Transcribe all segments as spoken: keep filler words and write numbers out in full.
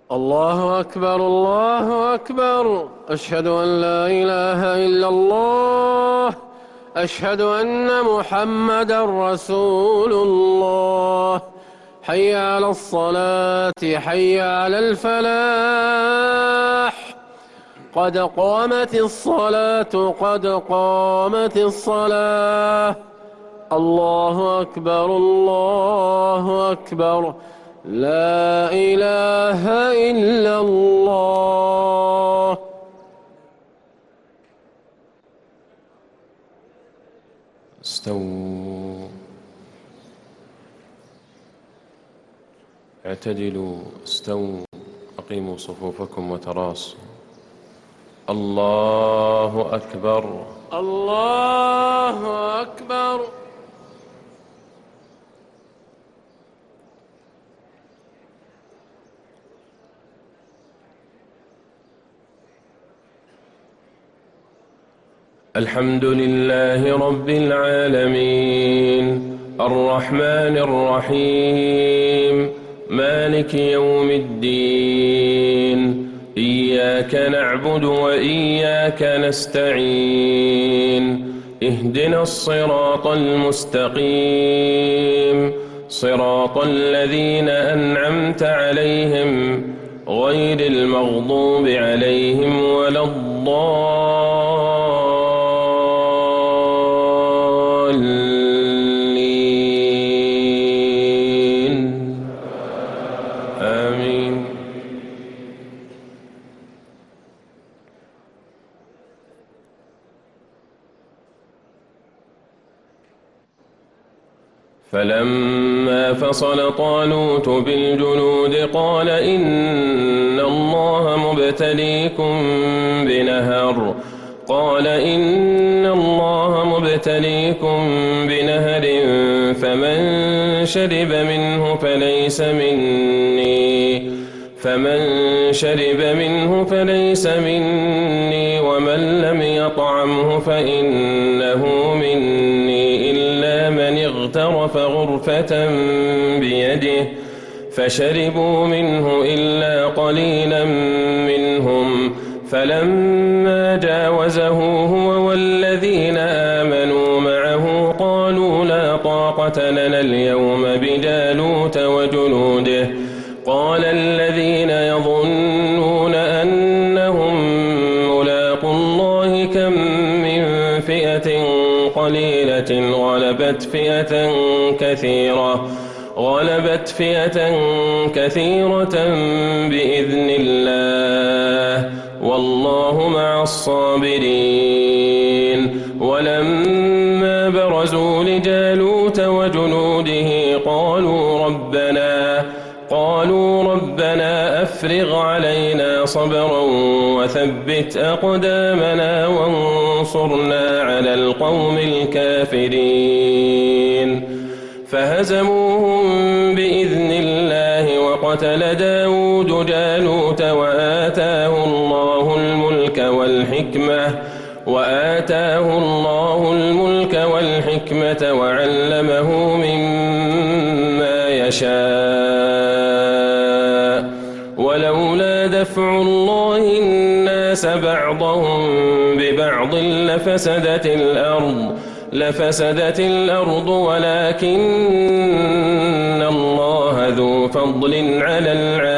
الله أكبر الله أكبر. أشهد أن لا إله إلا الله. أشهد أن محمدا رسول الله. حي على الصلاة حي على الفلاح. قد قامت الصلاة قد قامت الصلاة. الله أكبر الله أكبر. لا إله إلا الله. استووا، اعتدلوا، استووا، أقيموا صفوفكم وتراصوا. الله أكبر الله أكبر. الحمد لله رب العالمين، الرحمن الرحيم، مالك يوم الدين. إياك نعبد وإياك نستعين. اهدنا الصراط المستقيم، صراط الذين أنعمت عليهم غير المغضوب عليهم ولا الضالين. آمين. فلما فصل طالوت بالجنود قال إن الله مبتليكم بنهر قال إن الله مبتليكم بنهر فمن شرب منه فليس مني فمن شرب منه فليس مني ومن لم يطعمه فإنه مني إلا من اغترف غرفة بيده فشربوا منه إلا قليلا منهم. فلما جاوزه هو والذين آمنوا معه قالوا لا طاقة لنا اليوم بجالوت وجنوده. قال الذين يظنون أنهم ملاقو الله كم من فئة قليلة غلبت فئة كثيرة غلبت فئة كثيرة بإذن الله والله مع الصابرين. ولما برزوا لجالوت وجنوده قالوا ربنا قالوا ربنا أفرغ علينا صبرا وثبت أقدامنا وانصرنا على القوم الكافرين. فهزموهم بإذن الله وقتل داود جالوت وآتاه الله الملك والحكمة وآتاه الله الملك والحكمة وعلمه مما يشاء. ولولا دفع الله الناس بعضهم ببعض لفسدت الأرض لفسدت الأرض ولكن الله ذو فضل على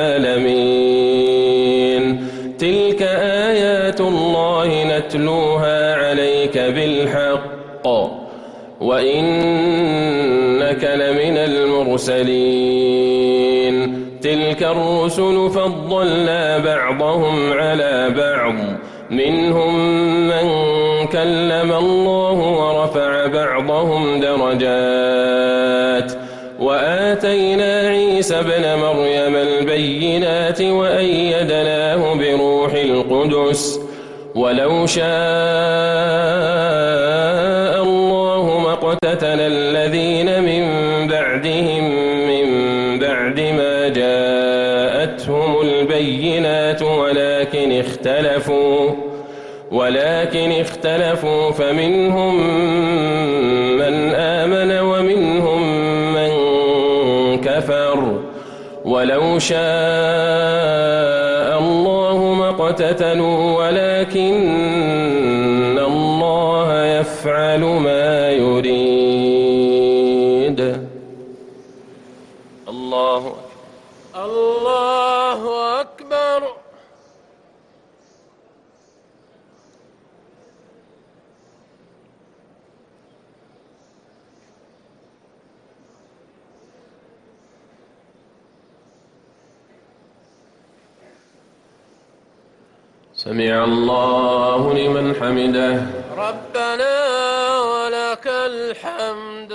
العالمين. تلك آيات الله نتلوها عليك بالحق وإنك لمن المرسلين. تلك الرسل فضلنا بعضهم على بعض منهم من كلم الله ورفع بعضهم درجات وآتينا عيسى ابن مريم البينات وأيدناه بروح القدس. ولو شاء الله ما اقتتل الذين من بعدهم من بعد ما جاءتهم البينات ولكن اختلفوا ولكن اختلفوا فمنهم من آمن ومنهم من كفر ولو شاء الله ما اقتتلوا ولكن الله يفعل ما يريد. الله أكبر. الله أكبر. سمع الله لمن حمده. ربنا ولك الحمد.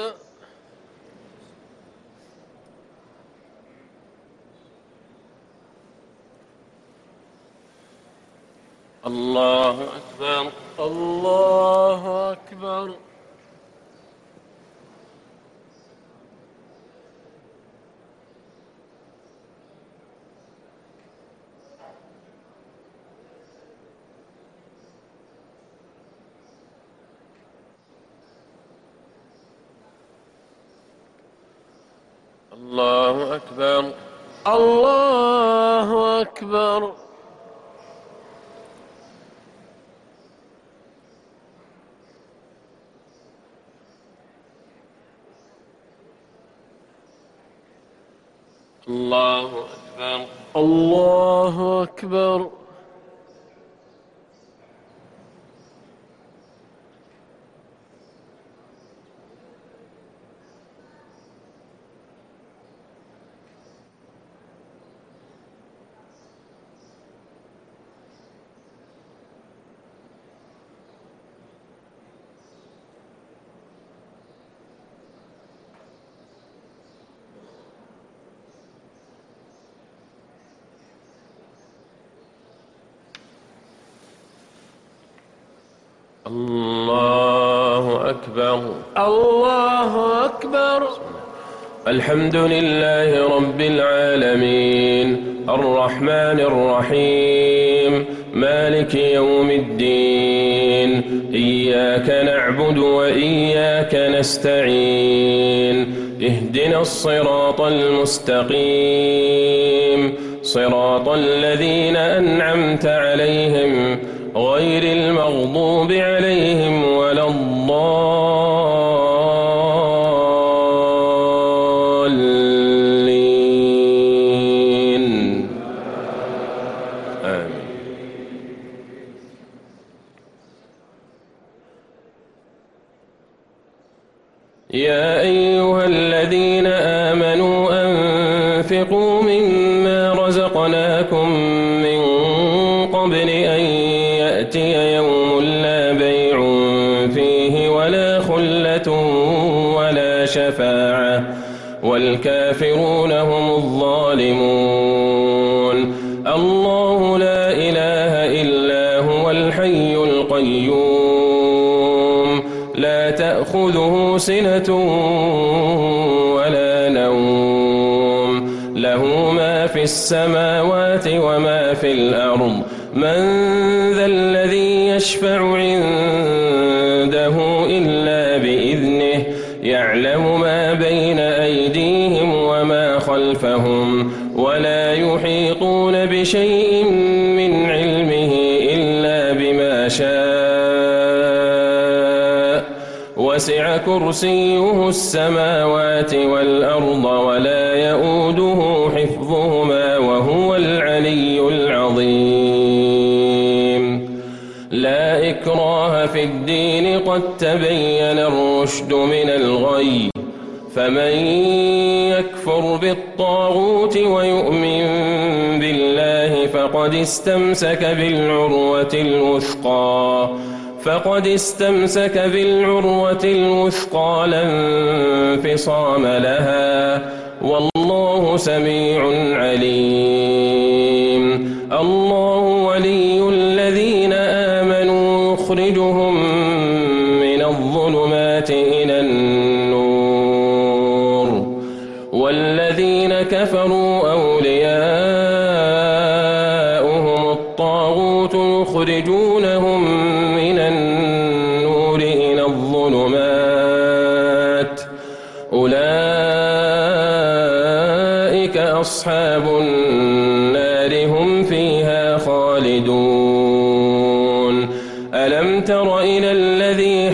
الله أكبر. الله أكبر. الله أكبر. الله أكبر. الله أكبر. الله أكبر. الله أكبر. الله أكبر. الحمد لله رب العالمين الرحمن الرحيم مالك يوم الدين إياك نعبد وإياك نستعين اهدنا الصراط المستقيم صراط الذين أنعمت عليهم غير المغضوب عليهم ولا الضالين آمين. يا أيها الذين آمنوا أنفقوا مما رزقناكم من قبل أن يأتي يوم لا بيع فيه ولا خلة ولا شفاعة والكافرون هم الظالمون. الله لا إله إلا هو الحي القيوم لا تأخذه سنة ولا نوم له ما في السماوات وما في الأرض من ذا الذي يشفع عنده إلا بإذنه يعلم ما بين أيديهم وما خلفهم ولا يحيطون بشيء من علمه إلا بما شاء وسع كرسيه السماوات والأرض ولا يؤوده حفظهما وهو العلي العظيم. لا إكراه في الدين قد تبين الرشد من الغي فمن يكفر بالطاغوت ويؤمن بالله فقد استمسك بالعروة الوثقى فقد استمسك بالعروة الوثقى لا انفصام لها والله سميع عليم. الله ولي الذين آمنوا يخرجهم من الظلمات إلى النور والذين كفروا أولياؤهم الطاغوت يخرجونهم من النور إلى الظلمات أولئك أصحاب النار هم فيها خالدون ألم تر إلى الذي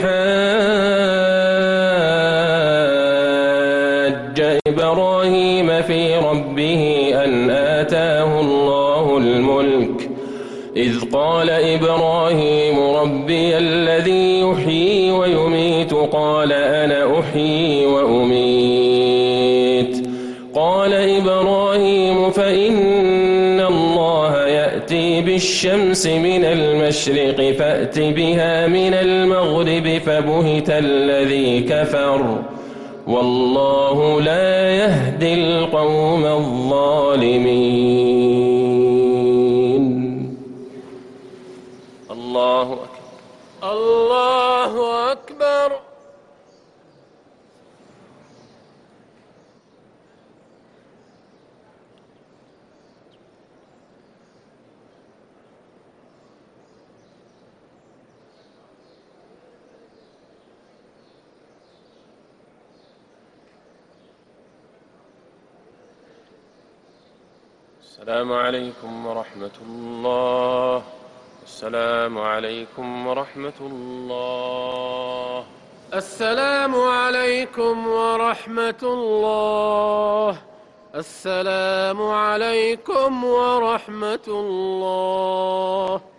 حاج إبراهيم في ربه أن آتاه الله الملك إذ قال إبراهيم ربي الذي يحيي ويميت قال أنا أحيي وأميت قال إبراهيم فإن الله يأتي بالشمس من المشرق فأت بها من المغرب فبهت الذي كفر والله لا يهدي القوم الظالمين. الله أكبر. الله أكبر. السلام عليكم ورحمة الله. السلام عليكم ورحمة الله. السلام عليكم ورحمة الله. السلام عليكم ورحمة الله.